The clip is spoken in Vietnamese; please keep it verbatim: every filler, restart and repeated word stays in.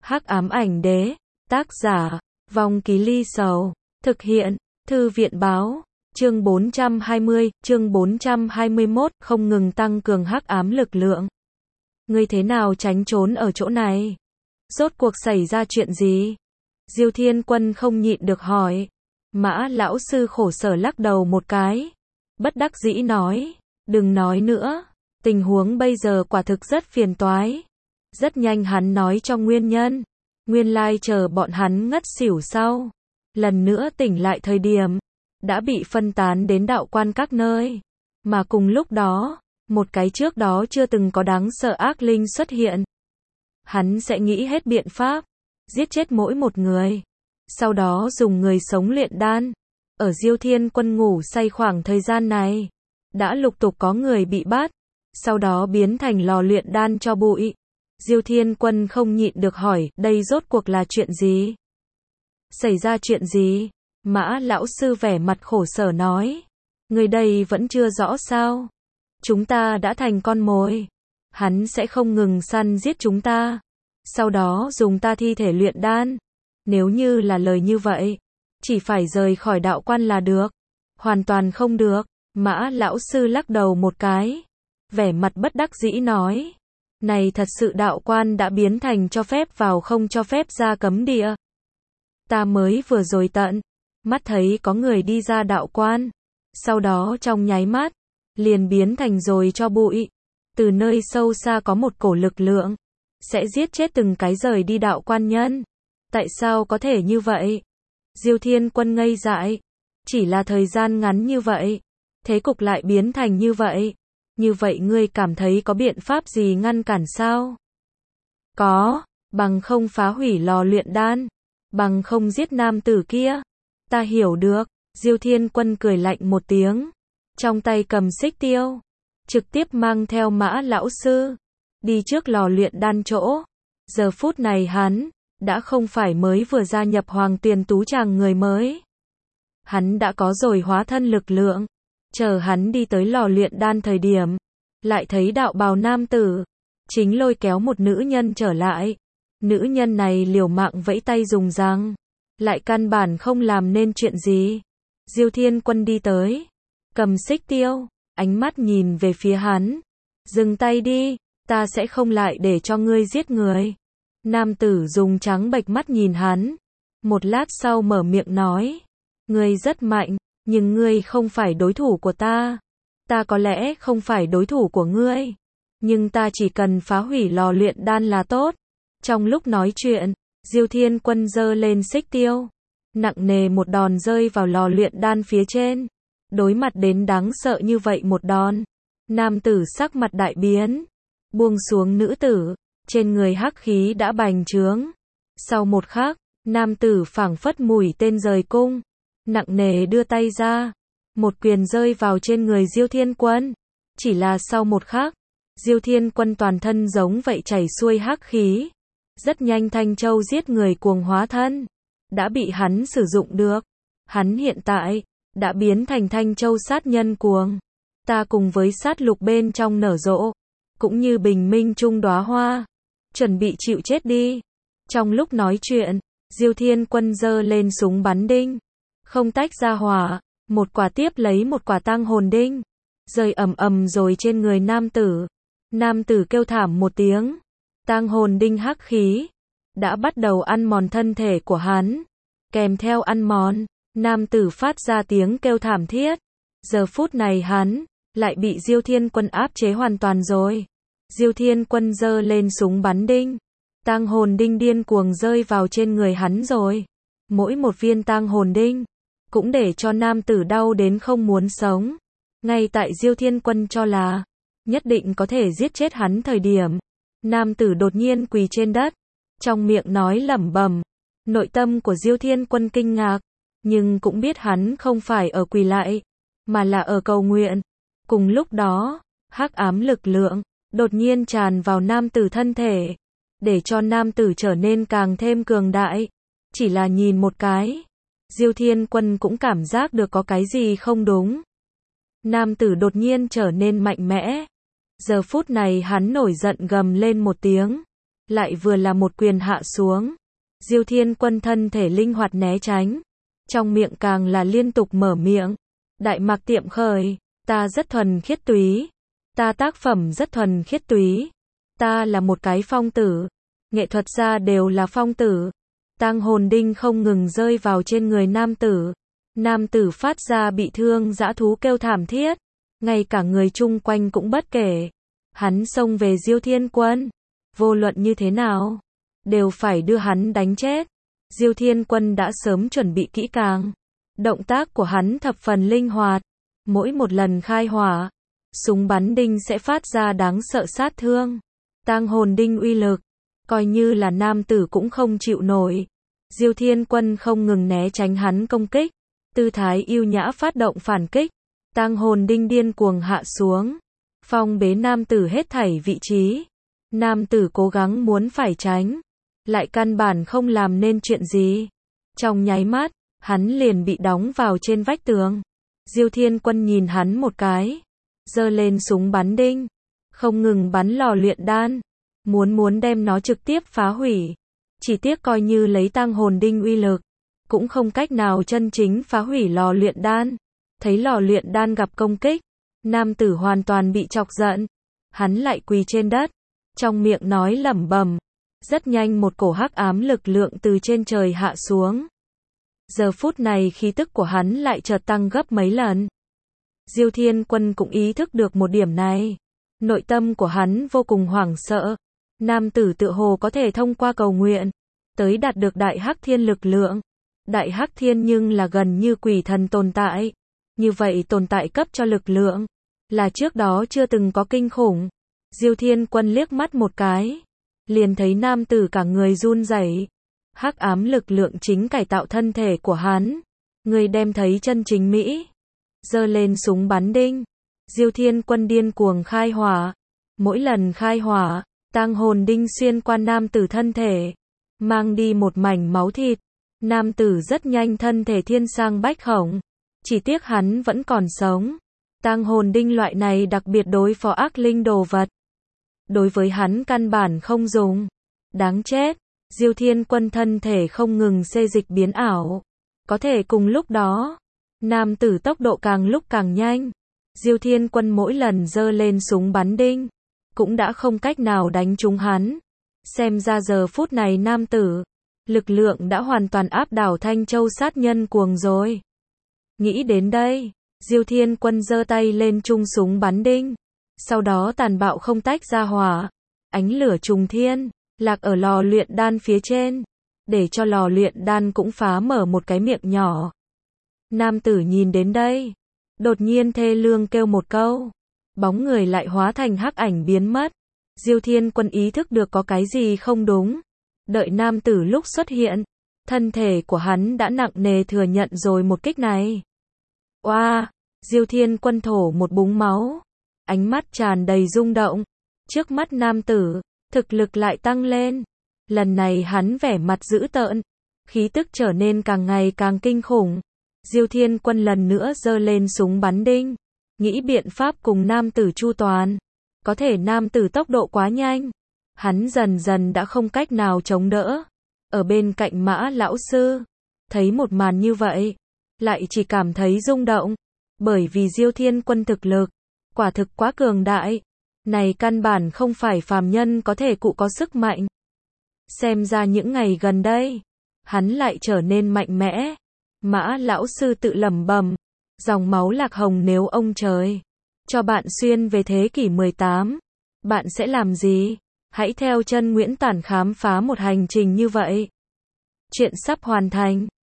Hắc ám ảnh đế, tác giả, Vong Ký Ly Sầu, thực hiện, Thư viện báo, chương bốn trăm hai mươi, chương bốn trăm hai mươi mốt, không ngừng tăng cường hắc ám lực lượng. Ngươi thế nào tránh trốn ở chỗ này? Rốt cuộc xảy ra chuyện gì? Diêu Thiên Quân không nhịn được hỏi. Mã lão sư khổ sở lắc đầu một cái, bất đắc dĩ nói, đừng nói nữa, tình huống bây giờ quả thực rất phiền toái. Rất nhanh hắn nói cho nguyên nhân, nguyên lai chờ bọn hắn ngất xỉu sau, lần nữa tỉnh lại thời điểm, đã bị phân tán đến đạo quan các nơi, mà cùng lúc đó, một cái trước đó chưa từng có đáng sợ ác linh xuất hiện. Hắn sẽ nghĩ hết biện pháp, giết chết mỗi một người, sau đó dùng người sống luyện đan. Ở Diêu Thiên Quân ngủ say khoảng thời gian này, đã lục tục có người bị bắt, sau đó biến thành lò luyện đan cho bụi. Diêu Thiên Quân không nhịn được hỏi, đây rốt cuộc là chuyện gì? Xảy ra chuyện gì? Mã lão sư vẻ mặt khổ sở nói, người đây vẫn chưa rõ sao? Chúng ta đã thành con mồi, hắn sẽ không ngừng săn giết chúng ta, sau đó dùng ta thi thể luyện đan. Nếu như là lời như vậy, chỉ phải rời khỏi đạo quan là được. Hoàn toàn không được. Mã lão sư lắc đầu một cái, vẻ mặt bất đắc dĩ nói, này thật sự đạo quan đã biến thành cho phép vào không cho phép ra cấm địa. Ta mới vừa rồi tận mắt thấy có người đi ra đạo quan, sau đó trong nháy mắt liền biến thành rồi cho bụi. Từ nơi sâu xa có một cổ lực lượng sẽ giết chết từng cái rời đi đạo quan nhân. Tại sao có thể như vậy? Diêu Thiên Quân ngây dại, chỉ là thời gian ngắn như vậy, thế cục lại biến thành như vậy. Như vậy ngươi cảm thấy có biện pháp gì ngăn cản sao? Có, bằng không phá hủy lò luyện đan, bằng không giết nam tử kia. Ta hiểu được. Diêu Thiên Quân cười lạnh một tiếng, trong tay cầm xích tiêu, trực tiếp mang theo Mã lão sư đi trước lò luyện đan chỗ. Giờ phút này hắn đã không phải mới vừa gia nhập Hoàng Tuyền Tú Tràng người mới, hắn đã có rồi hóa thân lực lượng. Chờ hắn đi tới lò luyện đan thời điểm, lại thấy đạo bào nam tử chính lôi kéo một nữ nhân trở lại. Nữ nhân này liều mạng vẫy tay dùng răng, lại căn bản không làm nên chuyện gì. Diêu Thiên Quân đi tới, cầm xích tiêu, ánh mắt nhìn về phía hắn, dừng tay đi, ta sẽ không lại để cho ngươi giết người. Nam tử dùng trắng bệch mắt nhìn hắn, một lát sau mở miệng nói, ngươi rất mạnh, nhưng ngươi không phải đối thủ của ta. Ta có lẽ không phải đối thủ của ngươi, nhưng ta chỉ cần phá hủy lò luyện đan là tốt. Trong lúc nói chuyện, Diêu Thiên Quân giơ lên xích tiêu, nặng nề một đòn rơi vào lò luyện đan phía trên. Đối mặt đến đáng sợ như vậy một đòn, nam tử sắc mặt đại biến, buông xuống nữ tử, trên người hắc khí đã bành trướng. Sau một khắc, nam tử phảng phất mũi tên rời cung, nặng nề đưa tay ra, một quyền rơi vào trên người Diêu Thiên Quân. Chỉ là sau một khắc, Diêu Thiên Quân toàn thân giống vậy chảy xuôi hắc khí. Rất nhanh Thanh Châu giết người cuồng hóa thân đã bị hắn sử dụng được. Hắn hiện tại đã biến thành Thanh Châu sát nhân cuồng. Ta cùng với sát lục bên trong nở rộ, cũng như bình minh trung đóa hoa, chuẩn bị chịu chết đi. Trong lúc nói chuyện, Diêu Thiên Quân giơ lên súng bắn đinh, không tách ra hỏa, một quả tiếp lấy một quả tang hồn đinh, rơi ầm ầm rồi trên người nam tử. Nam tử kêu thảm một tiếng, tang hồn đinh hắc khí đã bắt đầu ăn mòn thân thể của hắn. Kèm theo ăn mòn, nam tử phát ra tiếng kêu thảm thiết. Giờ phút này hắn lại bị Diêu Thiên Quân áp chế hoàn toàn rồi. Diêu Thiên Quân giơ lên súng bắn đinh, tang hồn đinh điên cuồng rơi vào trên người hắn rồi. Mỗi một viên tang hồn đinh cũng để cho nam tử đau đến không muốn sống. Ngay tại Diêu Thiên Quân cho là nhất định có thể giết chết hắn thời điểm, nam tử đột nhiên quỳ trên đất, trong miệng nói lẩm bẩm. Nội tâm của Diêu Thiên Quân kinh ngạc, nhưng cũng biết hắn không phải ở quỳ lại, mà là ở cầu nguyện. Cùng lúc đó, hắc ám lực lượng đột nhiên tràn vào nam tử thân thể, để cho nam tử trở nên càng thêm cường đại. Chỉ là nhìn một cái, Diêu Thiên Quân cũng cảm giác được có cái gì không đúng. Nam tử đột nhiên trở nên mạnh mẽ. Giờ phút này hắn nổi giận gầm lên một tiếng, lại vừa là một quyền hạ xuống. Diêu Thiên Quân thân thể linh hoạt né tránh, trong miệng càng là liên tục mở miệng. Đại Mạc Tiệm Khởi, ta rất thuần khiết túy, ta tác phẩm rất thuần khiết túy, ta là một cái phong tử, nghệ thuật gia đều là phong tử. Tang hồn đinh không ngừng rơi vào trên người nam tử. Nam tử phát ra bị thương dã thú kêu thảm thiết, ngay cả người chung quanh cũng bất kể. Hắn xông về Diêu Thiên Quân, vô luận như thế nào, đều phải đưa hắn đánh chết. Diêu Thiên Quân đã sớm chuẩn bị kỹ càng, động tác của hắn thập phần linh hoạt, mỗi một lần khai hỏa, súng bắn đinh sẽ phát ra đáng sợ sát thương. Tang hồn đinh uy lực, coi như là nam tử cũng không chịu nổi. Diêu Thiên Quân không ngừng né tránh hắn công kích, tư thái yêu nhã phát động phản kích. Tang hồn đinh điên cuồng hạ xuống, phong bế nam tử hết thảy vị trí. Nam tử cố gắng muốn phải tránh, lại căn bản không làm nên chuyện gì. Trong nháy mắt, hắn liền bị đóng vào trên vách tường. Diêu Thiên Quân nhìn hắn một cái, giơ lên súng bắn đinh, không ngừng bắn lò luyện đan, muốn muốn đem nó trực tiếp phá hủy. Chỉ tiếc coi như lấy tang hồn đinh uy lực, cũng không cách nào chân chính phá hủy lò luyện đan. Thấy lò luyện đan gặp công kích, nam tử hoàn toàn bị chọc giận. Hắn lại quỳ trên đất, trong miệng nói lẩm bẩm. Rất nhanh một cổ hắc ám lực lượng từ trên trời hạ xuống. Giờ phút này khí tức của hắn lại chợt tăng gấp mấy lần. Diêu Thiên Quân cũng ý thức được một điểm này. Nội tâm của hắn vô cùng hoảng sợ. Nam tử tựa hồ có thể thông qua cầu nguyện, tới đạt được đại hắc thiên lực lượng. Đại hắc thiên nhưng là gần như quỷ thần tồn tại. Như vậy tồn tại cấp cho lực lượng, là trước đó chưa từng có kinh khủng. Diêu Thiên Quân liếc mắt một cái, liền thấy nam tử cả người run rẩy. Hắc ám lực lượng chính cải tạo thân thể của hắn. Người đem thấy chân chính Mỹ. Giơ lên súng bắn đinh. Diêu Thiên Quân điên cuồng khai hỏa. Mỗi lần khai hỏa, tang hồn đinh xuyên qua nam tử thân thể, mang đi một mảnh máu thịt. Nam tử rất nhanh thân thể thiên sang bách khổng. Chỉ tiếc hắn vẫn còn sống. Tang hồn đinh loại này đặc biệt đối phó ác linh đồ vật, đối với hắn căn bản không dùng. Đáng chết. Diêu Thiên Quân thân thể không ngừng xê dịch biến ảo. Có thể cùng lúc đó, nam tử tốc độ càng lúc càng nhanh. Diêu Thiên Quân mỗi lần giơ lên súng bắn đinh, cũng đã không cách nào đánh trúng hắn. Xem ra giờ phút này nam tử, lực lượng đã hoàn toàn áp đảo Thanh Châu sát nhân cuồng rồi. Nghĩ đến đây, Diêu Thiên Quân giơ tay lên chung súng bắn đinh. Sau đó tàn bạo không tách ra hỏa. Ánh lửa trùng thiên, lạc ở lò luyện đan phía trên, để cho lò luyện đan cũng phá mở một cái miệng nhỏ. Nam tử nhìn đến đây, đột nhiên thê lương kêu một câu. Bóng người lại hóa thành hắc ảnh biến mất. Diêu Thiên Quân ý thức được có cái gì không đúng. Đợi nam tử lúc xuất hiện, thân thể của hắn đã nặng nề thừa nhận rồi một kích này. Oa, wow, Diêu Thiên Quân thổ một búng máu, ánh mắt tràn đầy rung động. Trước mắt nam tử, thực lực lại tăng lên. Lần này hắn vẻ mặt dữ tợn, khí tức trở nên càng ngày càng kinh khủng. Diêu Thiên Quân lần nữa giơ lên súng bắn đinh, nghĩ biện pháp cùng nam tử chu toàn. Có thể nam tử tốc độ quá nhanh, hắn dần dần đã không cách nào chống đỡ. Ở bên cạnh Mã lão sư, thấy một màn như vậy, lại chỉ cảm thấy rung động, bởi vì Diêu Thiên Quân thực lực, quả thực quá cường đại. Này căn bản không phải phàm nhân có thể cụ có sức mạnh. Xem ra những ngày gần đây, hắn lại trở nên mạnh mẽ. Mã lão sư tự lẩm bẩm, dòng máu lạc hồng nếu ông trời cho bạn xuyên về thế kỷ mười tám, bạn sẽ làm gì? Hãy theo chân Nguyễn Tản khám phá một hành trình như vậy. Chuyện sắp hoàn thành.